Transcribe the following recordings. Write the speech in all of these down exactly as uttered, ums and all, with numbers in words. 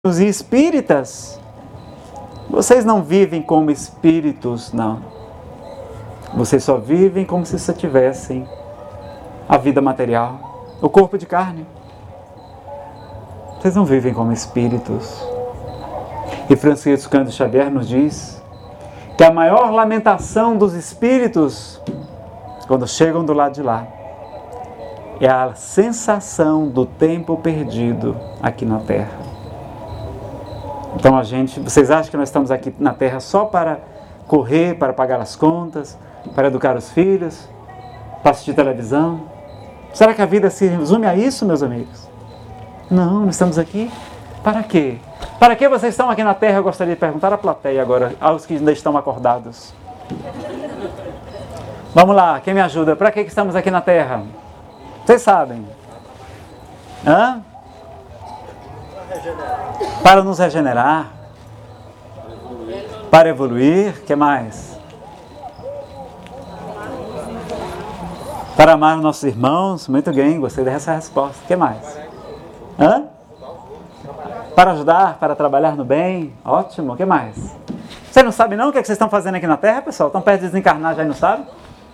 e espíritas, vocês não vivem como espíritos, não. Vocês só vivem como se só tivessem a vida material, o corpo de carne. Vocês não vivem como espíritos. E Francisco Cândido Xavier nos diz que a maior lamentação dos espíritos, quando chegam do lado de lá, é a sensação do tempo perdido aqui na Terra. Então a gente, vocês acham que nós estamos aqui na Terra só para correr, para pagar as contas, para educar os filhos, para assistir televisão? Será que a vida se resume a isso, meus amigos? Não, nós estamos aqui para quê? Para que vocês estão aqui na Terra? Eu gostaria de perguntar à plateia agora, aos que ainda estão acordados. Vamos lá, quem me ajuda? Para que estamos aqui na Terra? Vocês sabem? Hã? Para nos regenerar, para evoluir, o que mais? Para amar os nossos irmãos, muito bem, gostei dessa resposta, o que mais? Hã? Para ajudar, para trabalhar no bem, ótimo, o que mais? Você não sabe não o que, é que vocês estão fazendo aqui na Terra, pessoal? Estão perto de desencarnar já e não sabem?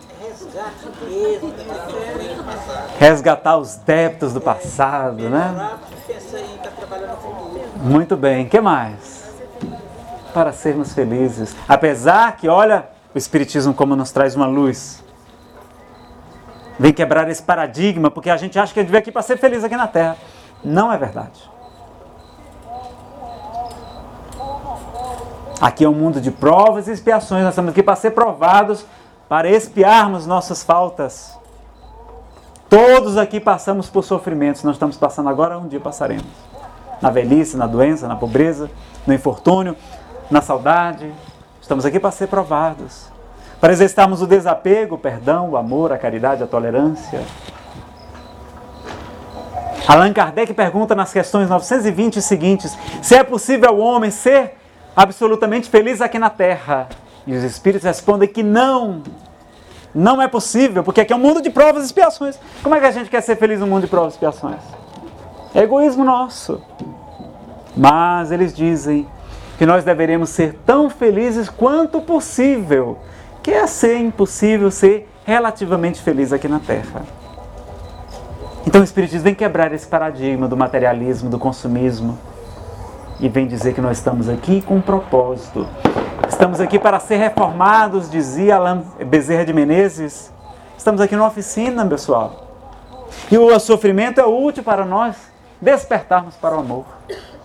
Resgatar os débitos do passado, né? Muito bem, o que mais? Para sermos felizes. Apesar que, olha, o Espiritismo como nos traz uma luz. Vem quebrar esse paradigma, porque a gente acha que a gente veio aqui para ser feliz aqui na Terra. Não é verdade. Aqui é um mundo de provas e expiações. Nós estamos aqui para ser provados, para expiarmos nossas faltas. Todos aqui passamos por sofrimentos. Nós estamos passando agora, um dia passaremos. Na velhice, na doença, na pobreza, no infortúnio, na saudade. Estamos aqui para ser provados. Para exercitarmos o desapego, o perdão, o amor, a caridade, a tolerância. Allan Kardec pergunta nas questões novecentos e vinte seguintes se é possível ao homem ser absolutamente feliz aqui na Terra. E os Espíritos respondem que não. Não é possível, porque aqui é um mundo de provas e expiações. Como é que a gente quer ser feliz no mundo de provas e expiações? É egoísmo nosso. Mas eles dizem que nós deveremos ser tão felizes quanto possível, que é ser impossível ser relativamente feliz aqui na Terra. Então o Espiritismo vem quebrar esse paradigma do materialismo, do consumismo, e vem dizer que nós estamos aqui com um propósito. Estamos aqui para ser reformados, dizia Alain Bezerra de Menezes. Estamos aqui numa oficina, pessoal. E o sofrimento é útil para nós despertarmos para o amor.